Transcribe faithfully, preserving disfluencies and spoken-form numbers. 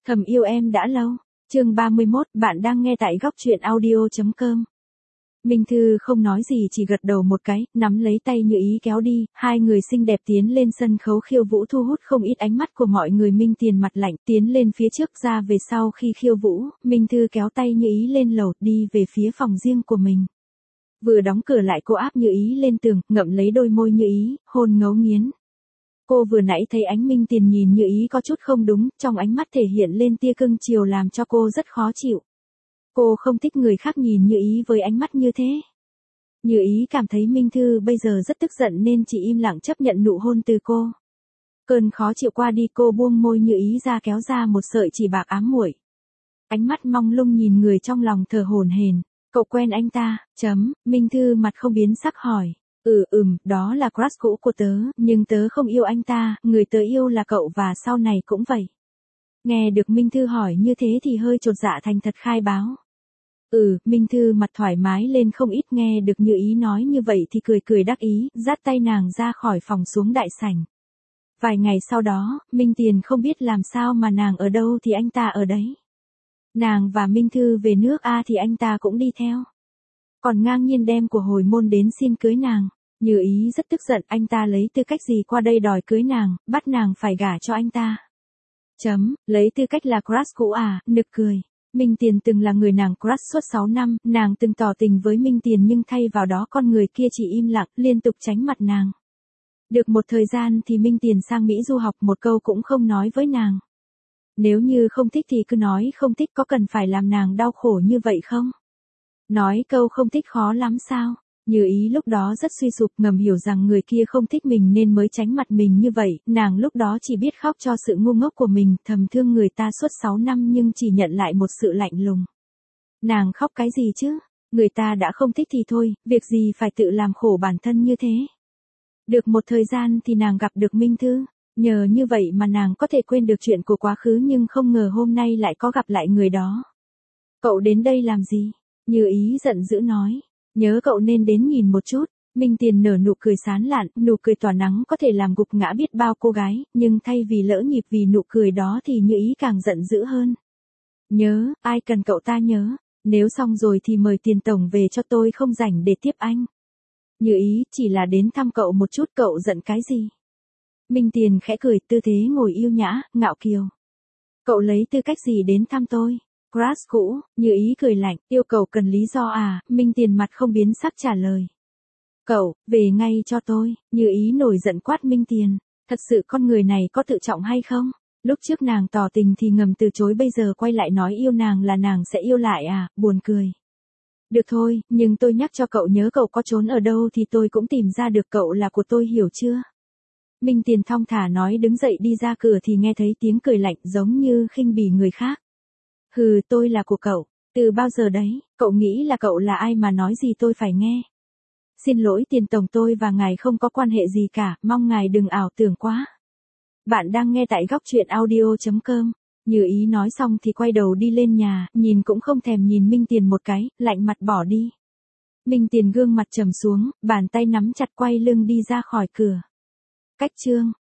Thầm yêu em đã lâu. Chương ba mươi mốt, bạn đang nghe tại góc truyện audio chấm com. Minh Thư không nói gì chỉ gật đầu một cái, nắm lấy tay Như Ý kéo đi, hai người xinh đẹp tiến lên sân khấu khiêu vũ thu hút không ít ánh mắt của mọi người. Minh Tiền mặt lạnh tiến lên phía trước ra về sau khi khiêu vũ, Minh Thư kéo tay Như Ý lên lầu đi về phía phòng riêng của mình. Vừa đóng cửa lại cô áp Như Ý lên tường, ngậm lấy đôi môi Như Ý, hôn ngấu nghiến. Cô vừa nãy thấy ánh Minh Tiền nhìn Như Ý có chút không đúng, trong ánh mắt thể hiện lên tia cưng chiều làm cho cô rất khó chịu. Cô không thích người khác nhìn Như Ý với ánh mắt như thế. Như Ý cảm thấy Minh Thư bây giờ rất tức giận nên chỉ im lặng chấp nhận nụ hôn từ cô. Cơn khó chịu qua đi, cô buông môi Như Ý ra kéo ra một sợi chỉ bạc ám muội. Ánh mắt mong lung nhìn người trong lòng thở hổn hển. Cậu quen anh ta, chấm, Minh Thư mặt không biến sắc hỏi. Ừ ừm, đó là crush cũ của tớ, nhưng tớ không yêu anh ta, người tớ yêu là cậu và sau này cũng vậy. Nghe được Minh Thư hỏi như thế thì hơi chột dạ thành thật khai báo. Ừ, Minh Thư mặt thoải mái lên không ít, nghe được Như Ý nói như vậy thì cười cười đắc ý, dắt tay nàng ra khỏi phòng xuống đại sảnh. Vài ngày sau đó, Minh Tiền không biết làm sao mà nàng ở đâu thì anh ta ở đấy. Nàng và Minh Thư về nước A thì anh ta cũng đi theo. Còn ngang nhiên đem của hồi môn đến xin cưới nàng. Như Ý rất tức giận, anh ta lấy tư cách gì qua đây đòi cưới nàng, bắt nàng phải gả cho anh ta. Chấm, lấy tư cách là crush cũ à, nực cười. Minh Tiền từng là người nàng crush suốt sáu năm, nàng từng tỏ tình với Minh Tiền nhưng thay vào đó con người kia chỉ im lặng, liên tục tránh mặt nàng. Được một thời gian thì Minh Tiền sang Mỹ du học, một câu cũng không nói với nàng. Nếu như không thích thì cứ nói không thích, có cần phải làm nàng đau khổ như vậy không? Nói câu không thích khó lắm sao? Như Ý lúc đó rất suy sụp, ngầm hiểu rằng người kia không thích mình nên mới tránh mặt mình như vậy, nàng lúc đó chỉ biết khóc cho sự ngu ngốc của mình, thầm thương người ta suốt sáu năm nhưng chỉ nhận lại một sự lạnh lùng. Nàng khóc cái gì chứ? Người ta đã không thích thì thôi, việc gì phải tự làm khổ bản thân như thế? Được một thời gian thì nàng gặp được Minh Thư, nhờ như vậy mà nàng có thể quên được chuyện của quá khứ, nhưng không ngờ hôm nay lại có gặp lại người đó. Cậu đến đây làm gì? Như Ý giận dữ nói. Nhớ cậu nên đến nhìn một chút. Minh Tiền nở nụ cười sán lạn, nụ cười tỏa nắng có thể làm gục ngã biết bao cô gái, nhưng thay vì lỡ nhịp vì nụ cười đó thì Như Ý càng giận dữ hơn. Nhớ, ai cần cậu ta nhớ, nếu xong rồi thì mời Tiền tổng về cho tôi, không rảnh để tiếp anh. Như Ý, chỉ là đến thăm cậu một chút, cậu giận cái gì? Minh Tiền khẽ cười, tư thế ngồi yêu nhã, ngạo kiều. Cậu lấy tư cách gì đến thăm tôi? Crush cũ, Như Ý cười lạnh, yêu cầu cần lý do à? Minh Tiền mặt không biến sắc trả lời. Cậu, về ngay cho tôi. Như Ý nổi giận quát Minh Tiền. Thật sự con người này có tự trọng hay không? Lúc trước nàng tỏ tình thì ngầm từ chối, bây giờ quay lại nói yêu nàng là nàng sẽ yêu lại à? Buồn cười. Được thôi, nhưng tôi nhắc cho cậu nhớ, cậu có trốn ở đâu thì tôi cũng tìm ra được, cậu là của tôi, hiểu chưa? Minh Tiền thong thả nói, đứng dậy đi ra cửa thì nghe thấy tiếng cười lạnh giống như khinh bỉ người khác. Hừ, tôi là của cậu, từ bao giờ đấy, cậu nghĩ là cậu là ai mà nói gì tôi phải nghe? Xin lỗi Tiền tổng, tôi và ngài không có quan hệ gì cả, mong ngài đừng ảo tưởng quá. Bạn đang nghe tại góc truyện audio chấm com. Như Ý nói xong thì quay đầu đi lên nhà, nhìn cũng không thèm nhìn Minh Tiền một cái, lạnh mặt bỏ đi. Minh Tiền gương mặt trầm xuống, bàn tay nắm chặt quay lưng đi ra khỏi cửa. Cách chương